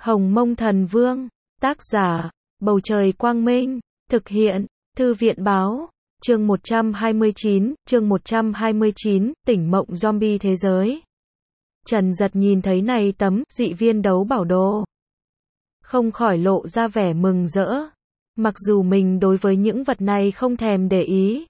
Hồng Mông Thần Vương, tác giả, Bầu Trời Quang Minh, thực hiện, Thư viện Báo, chương 129, tỉnh mộng zombie thế giới. Trần Dật nhìn thấy này tấm dị viên đấu bảo đồ, không khỏi lộ ra vẻ mừng rỡ. Mặc dù mình đối với những vật này không thèm để ý,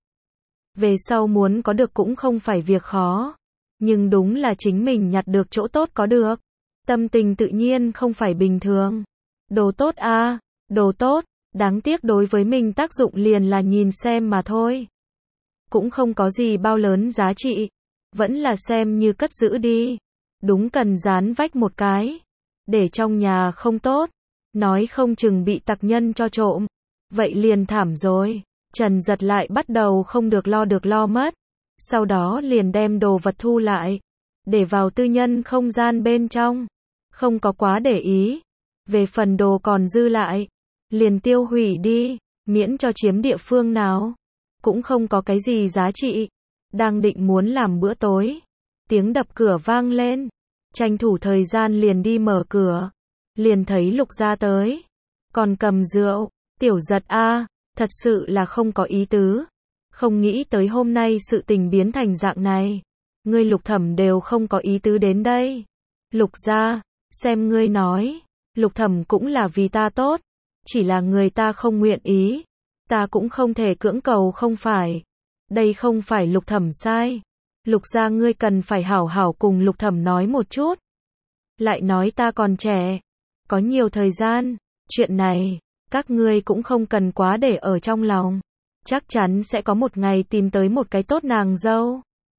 về sau muốn có được cũng không phải việc khó, nhưng đúng là chính mình nhặt được chỗ tốt có được, tâm tình tự nhiên không phải bình thường. Đồ tốt à, đồ tốt, đáng tiếc đối với mình tác dụng liền là nhìn xem mà thôi. Cũng không có gì bao lớn giá trị, vẫn là xem như cất giữ đi. Đúng cần dán vách một cái, để trong nhà không tốt, nói không chừng bị tặc nhân cho trộm, vậy liền thảm rồi. Trần Dật lại bắt đầu không được lo mất, sau đó liền đem đồ vật thu lại, để vào tư nhân không gian bên trong, không có quá để ý. Về phần đồ còn dư lại, liền tiêu hủy đi, miễn cho chiếm địa phương nào, cũng không có cái gì giá trị. Đang định muốn làm bữa tối, tiếng đập cửa vang lên, tranh thủ thời gian liền đi mở cửa, liền thấy Lục Gia tới, còn cầm rượu. Tiểu Dật a, thật sự là không có ý tứ, không nghĩ tới hôm nay sự tình biến thành dạng này, ngươi Lục Thẩm đều không có ý tứ đến đây. Lục Gia, xem ngươi nói, Lục Thẩm cũng là vì ta tốt, chỉ là người ta không nguyện ý, ta cũng không thể cưỡng cầu không phải. Đây không phải Lục Thẩm sai. Lục Gia ngươi cần phải hảo hảo cùng Lục Thẩm nói một chút. Lại nói ta còn trẻ, có nhiều thời gian, chuyện này, các ngươi cũng không cần quá để ở trong lòng. Chắc chắn sẽ có một ngày tìm tới một cái tốt nàng dâu.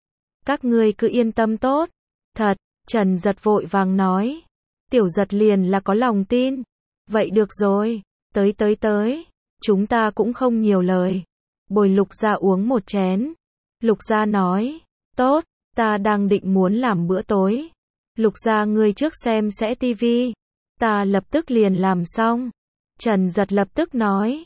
Các ngươi cứ yên tâm tốt. Thật, Trần Dật vội vàng nói. Tiểu Dật liền là có lòng tin. Vậy được rồi, tới, chúng ta cũng không nhiều lời. Bồi Lục Gia uống một chén. Lục Gia nói, tốt, ta đang định muốn làm bữa tối. Lục Gia ngươi trước xem sẽ tivi, ta lập tức liền làm xong. Trần Dật lập tức nói,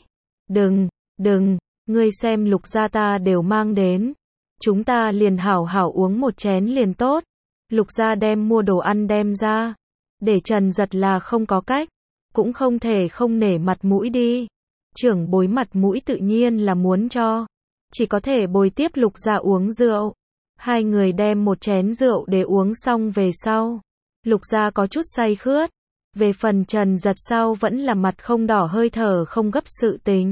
đừng, ngươi xem Lục Gia ta đều mang đến, chúng ta liền hảo hảo uống một chén liền tốt. Lục Gia đem mua đồ ăn đem ra, để Trần Dật là không có cách, cũng không thể không nể mặt mũi đi. Trưởng bối mặt mũi tự nhiên là muốn cho, chỉ có thể bồi tiếp Lục Gia uống rượu. Hai người đem một chén rượu để uống xong về sau, Lục Gia có chút say khướt. Về phần Trần Dật sau vẫn là mặt không đỏ hơi thở không gấp sự tình,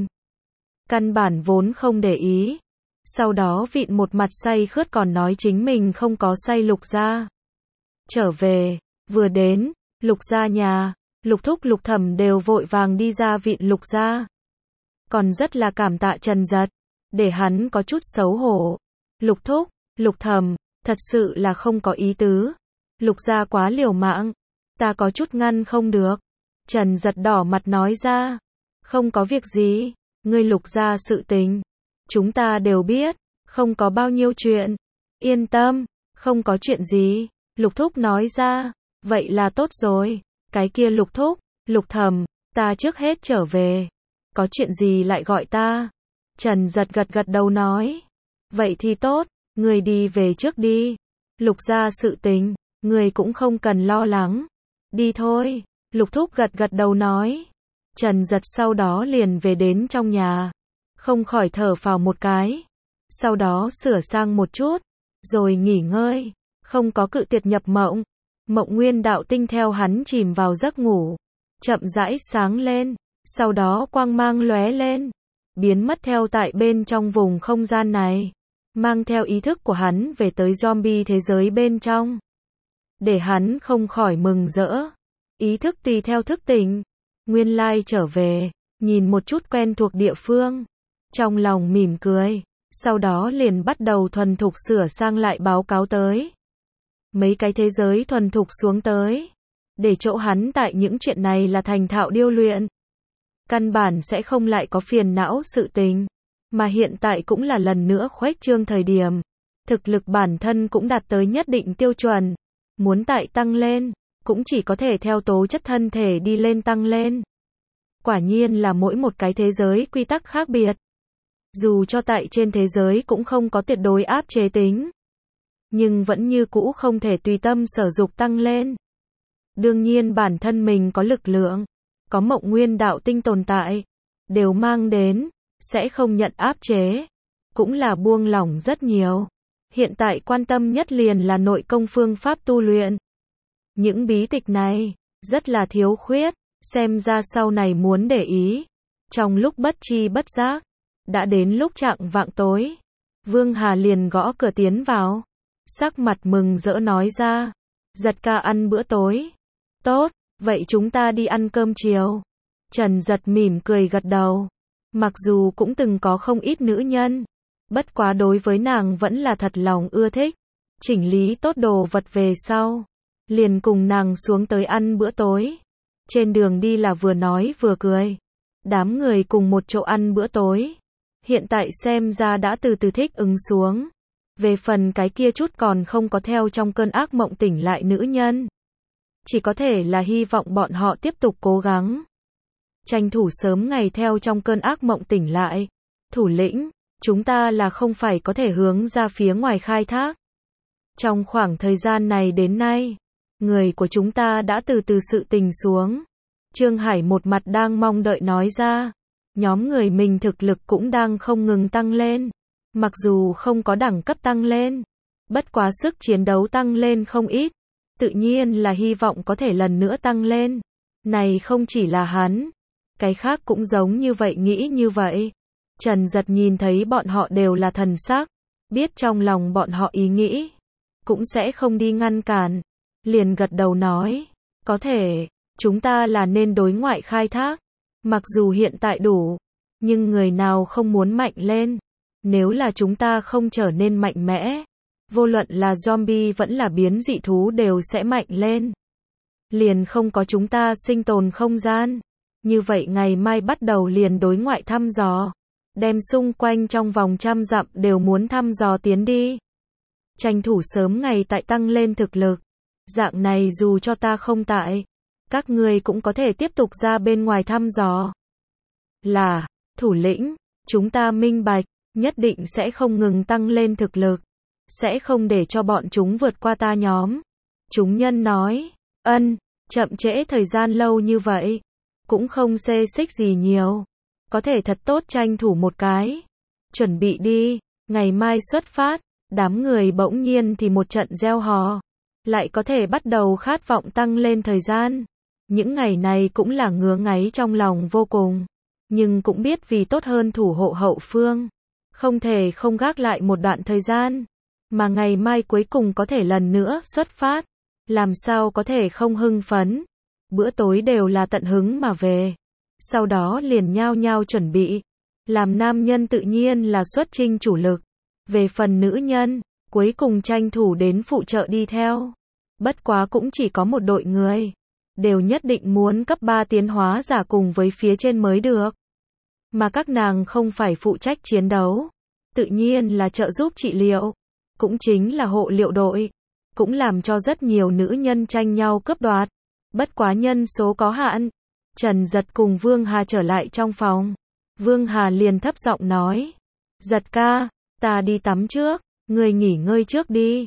căn bản vốn không để ý. Sau đó vịn một mặt say khướt còn nói chính mình không có say. Lục Gia trở về, vừa đến Lục Gia nhà, Lục Thúc Lục Thẩm đều vội vàng đi ra vịn Lục Gia, còn rất là cảm tạ Trần Dật, để hắn có chút xấu hổ. Lục Thúc, Lục Thẩm, thật sự là không có ý tứ, Lục Gia quá liều mạng, ta có chút ngăn không được. Trần Dật đỏ mặt nói ra, không có việc gì, ngươi Lục Gia sự tình, chúng ta đều biết, không có bao nhiêu chuyện, yên tâm, không có chuyện gì. Lục Thúc nói ra, vậy là tốt rồi, cái kia Lục Thúc, Lục Thẩm, ta trước hết trở về, có chuyện gì lại gọi ta. Trần Dật gật đầu nói, vậy thì tốt, ngươi đi về trước đi, Lục Gia sự tình, ngươi cũng không cần lo lắng. Đi thôi, Lục Thúc gật đầu nói. Trần Dật sau đó liền về đến trong nhà, không khỏi thở phào một cái, sau đó sửa sang một chút, rồi nghỉ ngơi, không có cự tuyệt nhập mộng. Mộng nguyên đạo tinh theo hắn chìm vào giấc ngủ, chậm rãi sáng lên, sau đó quang mang lóe lên, biến mất theo tại bên trong vùng không gian này, mang theo ý thức của hắn về tới zombie thế giới bên trong. Để hắn không khỏi mừng rỡ, ý thức tùy theo thức tỉnh, nguyên lai trở về, nhìn một chút quen thuộc địa phương, trong lòng mỉm cười, sau đó liền bắt đầu thuần thục sửa sang lại báo cáo tới. Mấy cái thế giới thuần thục xuống tới, để chỗ hắn tại những chuyện này là thành thạo điêu luyện, căn bản sẽ không lại có phiền não sự tình, mà hiện tại cũng là lần nữa khuếch trương thời điểm, thực lực bản thân cũng đạt tới nhất định tiêu chuẩn. Muốn tại tăng lên, cũng chỉ có thể theo tố chất thân thể đi lên tăng lên. Quả nhiên là mỗi một cái thế giới quy tắc khác biệt. Dù cho tại trên thế giới cũng không có tuyệt đối áp chế tính, nhưng vẫn như cũ không thể tùy tâm sở dục tăng lên. Đương nhiên bản thân mình có lực lượng, có Mộng Nguyên đạo tinh tồn tại, đều mang đến, sẽ không nhận áp chế, cũng là buông lỏng rất nhiều. Hiện tại quan tâm nhất liền là nội công phương pháp tu luyện. Những bí tịch này, rất là thiếu khuyết, xem ra sau này muốn để ý. Trong lúc bất tri bất giác, đã đến lúc chạng vạng tối, Vương Hà liền gõ cửa tiến vào, sắc mặt mừng rỡ nói ra, Giật ca ăn bữa tối. Tốt, vậy chúng ta đi ăn cơm chiều. Trần Giật mỉm cười gật đầu. Mặc dù cũng từng có không ít nữ nhân, bất quá đối với nàng vẫn là thật lòng ưa thích. Chỉnh lý tốt đồ vật về sau, liền cùng nàng xuống tới ăn bữa tối. Trên đường đi là vừa nói vừa cười. Đám người cùng một chỗ ăn bữa tối. Hiện tại xem ra đã từ từ thích ứng xuống. Về phần cái kia chút còn không có theo trong cơn ác mộng tỉnh lại nữ nhân, chỉ có thể là hy vọng bọn họ tiếp tục cố gắng, tranh thủ sớm ngày theo trong cơn ác mộng tỉnh lại. Thủ lĩnh, chúng ta là không phải có thể hướng ra phía ngoài khai thác. Trong khoảng thời gian này đến nay, người của chúng ta đã từ từ sự tình xuống. Trương Hải một mặt đang mong đợi nói ra, nhóm người mình thực lực cũng đang không ngừng tăng lên. Mặc dù không có đẳng cấp tăng lên, bất quá sức chiến đấu tăng lên không ít, tự nhiên là hy vọng có thể lần nữa tăng lên. Này không chỉ là hắn, cái khác cũng giống như vậy nghĩ như vậy. Trần Giật nhìn thấy bọn họ đều là thần sắc, biết trong lòng bọn họ ý nghĩ, cũng sẽ không đi ngăn cản, liền gật đầu nói, có thể, chúng ta là nên đối ngoại khai thác, mặc dù hiện tại đủ, nhưng người nào không muốn mạnh lên. Nếu là chúng ta không trở nên mạnh mẽ, vô luận là zombie vẫn là biến dị thú đều sẽ mạnh lên. Liền không có chúng ta sinh tồn không gian. Như vậy ngày mai bắt đầu liền đối ngoại thăm dò. Đem xung quanh trong vòng 100 dặm đều muốn thăm dò tiến đi. Tranh thủ sớm ngày tại tăng lên thực lực. Dạng này dù cho ta không tại, các người cũng có thể tiếp tục ra bên ngoài thăm dò. Là, thủ lĩnh, chúng ta minh bạch. Nhất định sẽ không ngừng tăng lên thực lực, sẽ không để cho bọn chúng vượt qua ta nhóm. Chúng nhân nói, chậm trễ thời gian lâu như vậy, cũng không xê xích gì nhiều, có thể thật tốt tranh thủ một cái. Chuẩn bị đi, ngày mai xuất phát, đám người bỗng nhiên thì một trận reo hò, lại có thể bắt đầu khát vọng tăng lên thời gian. Những ngày này cũng là ngứa ngáy trong lòng vô cùng, nhưng cũng biết vì tốt hơn thủ hộ hậu phương. Không thể không gác lại một đoạn thời gian, mà ngày mai cuối cùng có thể lần nữa xuất phát, làm sao có thể không hưng phấn. Bữa tối đều là tận hứng mà về, sau đó liền nhao nhao chuẩn bị. Làm nam nhân tự nhiên là xuất chinh chủ lực, về phần nữ nhân, cuối cùng tranh thủ đến phụ trợ đi theo. Bất quá cũng chỉ có một đội người, đều nhất định muốn cấp 3 tiến hóa giả cùng với phía trên mới được. Mà các nàng không phải phụ trách chiến đấu, tự nhiên là trợ giúp trị liệu, cũng chính là hộ liệu đội, cũng làm cho rất nhiều nữ nhân tranh nhau cướp đoạt. Bất quá nhân số có hạn. Trần Giật cùng Vương Hà trở lại trong phòng. Vương Hà liền thấp giọng nói, Giật ca, ta đi tắm trước, người nghỉ ngơi trước đi.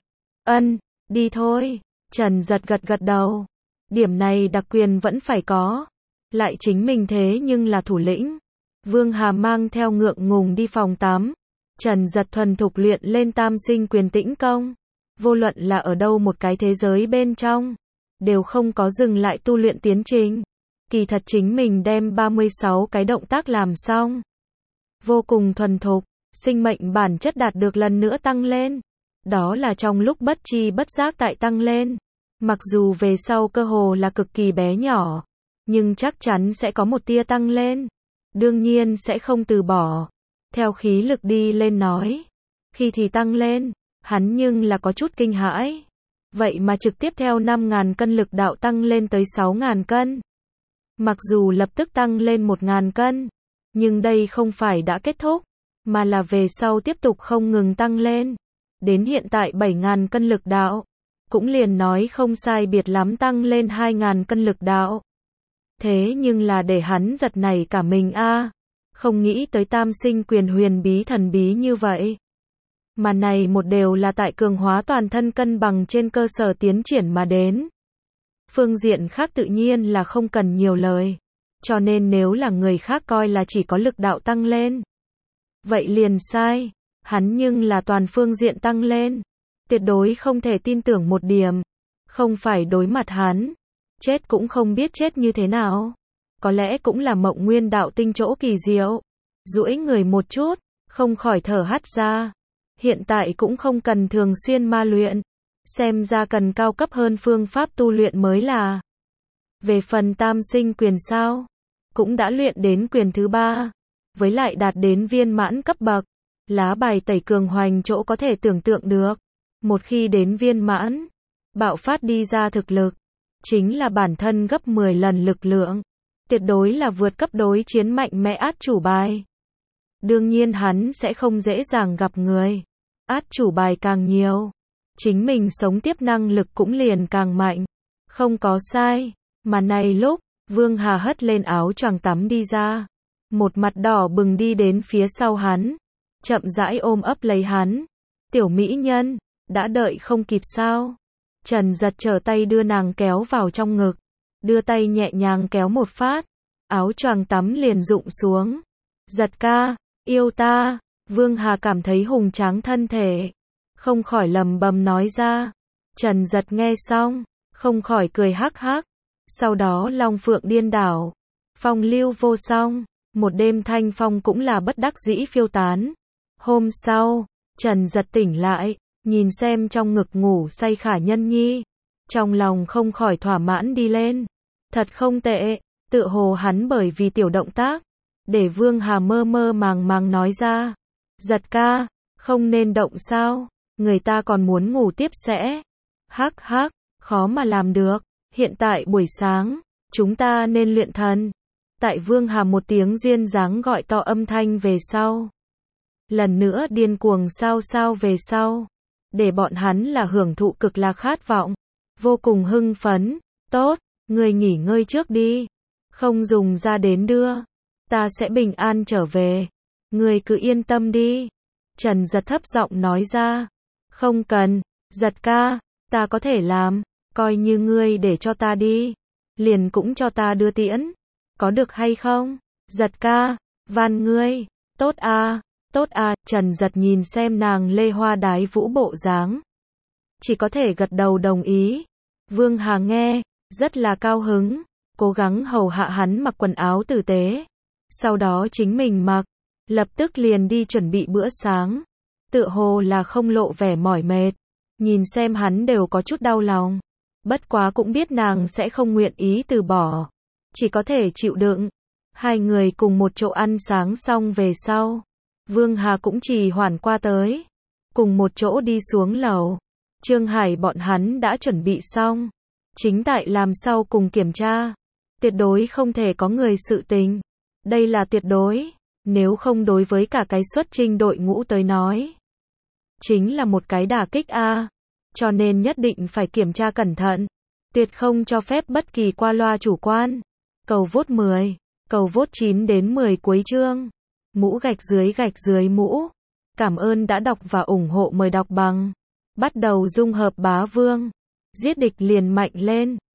Đi thôi. Trần Giật gật gật đầu. Điểm này đặc quyền vẫn phải có. Lại chính mình thế nhưng là thủ lĩnh. Vương Hà mang theo ngượng ngùng đi phòng tắm. Trần Giật thuần thục luyện lên tam sinh quyền tĩnh công. Vô luận là ở đâu một cái thế giới bên trong, đều không có dừng lại tu luyện tiến trình. Kỳ thật chính mình đem 36 cái động tác làm xong. Vô cùng thuần thục, sinh mệnh bản chất đạt được lần nữa tăng lên. Đó là trong lúc bất tri bất giác tại tăng lên. Mặc dù về sau cơ hồ là cực kỳ bé nhỏ, nhưng chắc chắn sẽ có một tia tăng lên. Đương nhiên sẽ không từ bỏ. Theo khí lực đi lên nói. Khi thì tăng lên, hắn nhưng là có chút kinh hãi. Vậy mà trực tiếp theo 5.000 cân lực đạo tăng lên tới 6.000 cân. Mặc dù lập tức tăng lên 1.000 cân, nhưng đây không phải đã kết thúc, mà là về sau tiếp tục không ngừng tăng lên. Đến hiện tại 7.000 cân lực đạo, cũng liền nói không sai biệt lắm tăng lên 2.000 cân lực đạo. Thế nhưng là để hắn giật nảy cả mình a, không nghĩ tới tam sinh quyền huyền bí thần bí như vậy. Mà này một đều là tại cường hóa toàn thân cân bằng trên cơ sở tiến triển mà đến. Phương diện khác tự nhiên là không cần nhiều lời. Cho nên nếu là người khác coi là chỉ có lực đạo tăng lên, vậy liền sai. Hắn nhưng là toàn phương diện tăng lên. Tuyệt đối không thể tin tưởng một điểm. Không phải đối mặt hắn, chết cũng không biết chết như thế nào. Có lẽ cũng là Mộng Nguyên đạo tinh chỗ kỳ diệu. Duỗi người một chút, không khỏi thở hắt ra. Hiện tại cũng không cần thường xuyên ma luyện. Xem ra cần cao cấp hơn phương pháp tu luyện mới là. Về phần tam sinh quyền sao? Cũng đã luyện đến quyền thứ 3. Với lại đạt đến viên mãn cấp bậc. Lá bài tẩy cường hoành chỗ có thể tưởng tượng được. Một khi đến viên mãn, bạo phát đi ra thực lực, chính là bản thân gấp 10 lần lực lượng. Tuyệt đối là vượt cấp đối chiến mạnh mẽ át chủ bài. Đương nhiên hắn sẽ không dễ dàng gặp người. Át chủ bài càng nhiều, chính mình sống tiếp năng lực cũng liền càng mạnh. Không có sai. Mà này lúc, Vương Hà hất lên áo choàng tắm đi ra. Một mặt đỏ bừng đi đến phía sau hắn. Chậm rãi ôm ấp lấy hắn. Tiểu mỹ nhân, đã đợi không kịp sao? Trần Giật trở tay đưa nàng kéo vào trong ngực. Đưa tay nhẹ nhàng kéo một phát. Áo choàng tắm liền rụng xuống. Giật ca, yêu ta. Vương Hà cảm thấy hùng tráng thân thể. Không khỏi lầm bầm nói ra. Trần Giật nghe xong, không khỏi cười hắc hắc. Sau đó long phượng điên đảo. Phong lưu vô song. Một đêm thanh phong cũng là bất đắc dĩ phiêu tán. Hôm sau, Trần Giật tỉnh lại, nhìn xem trong ngực ngủ say Khả Nhân Nhi. Trong lòng không khỏi thỏa mãn đi lên. Thật không tệ, tựa hồ hắn bởi vì tiểu động tác. Để Vương Hà mơ mơ màng màng nói ra. Giật ca, không nên động sao, người ta còn muốn ngủ tiếp sẽ. Hắc hắc, khó mà làm được, hiện tại buổi sáng, chúng ta nên luyện thần. Tại Vương Hà một tiếng duyên dáng gọi to âm thanh về sau. Lần nữa điên cuồng sao sao về sau. Để bọn hắn là hưởng thụ cực là khát vọng. Vô cùng hưng phấn. Tốt, người nghỉ ngơi trước đi. Không dùng ra đến đưa. Ta sẽ bình an trở về. Người cứ yên tâm đi. Trần Giật thấp giọng nói ra. Không cần, Giật ca, ta có thể làm. Coi như ngươi để cho ta đi. Liền cũng cho ta đưa tiễn. Có được hay không? Giật ca, van ngươi. Tốt à, tốt à. Trần Giật nhìn xem nàng lê hoa đái vũ bộ dáng. Chỉ có thể gật đầu đồng ý. Vương Hà nghe, rất là cao hứng. Cố gắng hầu hạ hắn mặc quần áo tử tế. Sau đó chính mình mặc. Lập tức liền đi chuẩn bị bữa sáng. Tựa hồ là không lộ vẻ mỏi mệt. Nhìn xem hắn đều có chút đau lòng. Bất quá cũng biết nàng sẽ không nguyện ý từ bỏ. Chỉ có thể chịu đựng. Hai người cùng một chỗ ăn sáng xong về sau. Vương Hà cũng trì hoãn qua tới. Cùng một chỗ đi xuống lầu. Trương Hải bọn hắn đã chuẩn bị xong. Chính tại làm sau cùng kiểm tra. Tuyệt đối không thể có người sự tình. Đây là tuyệt đối. Nếu không đối với cả cái xuất chinh đội ngũ tới nói. Chính là một cái đả kích a. Cho nên nhất định phải kiểm tra cẩn thận. Tuyệt không cho phép bất kỳ qua loa chủ quan. Cầu vote 10. Cầu vote 9 đến 10 cuối chương. Mũ gạch dưới mũ. Cảm ơn đã đọc và ủng hộ, mời đọc bằng. Bắt đầu dung hợp bá vương. Giết địch liền mạnh lên.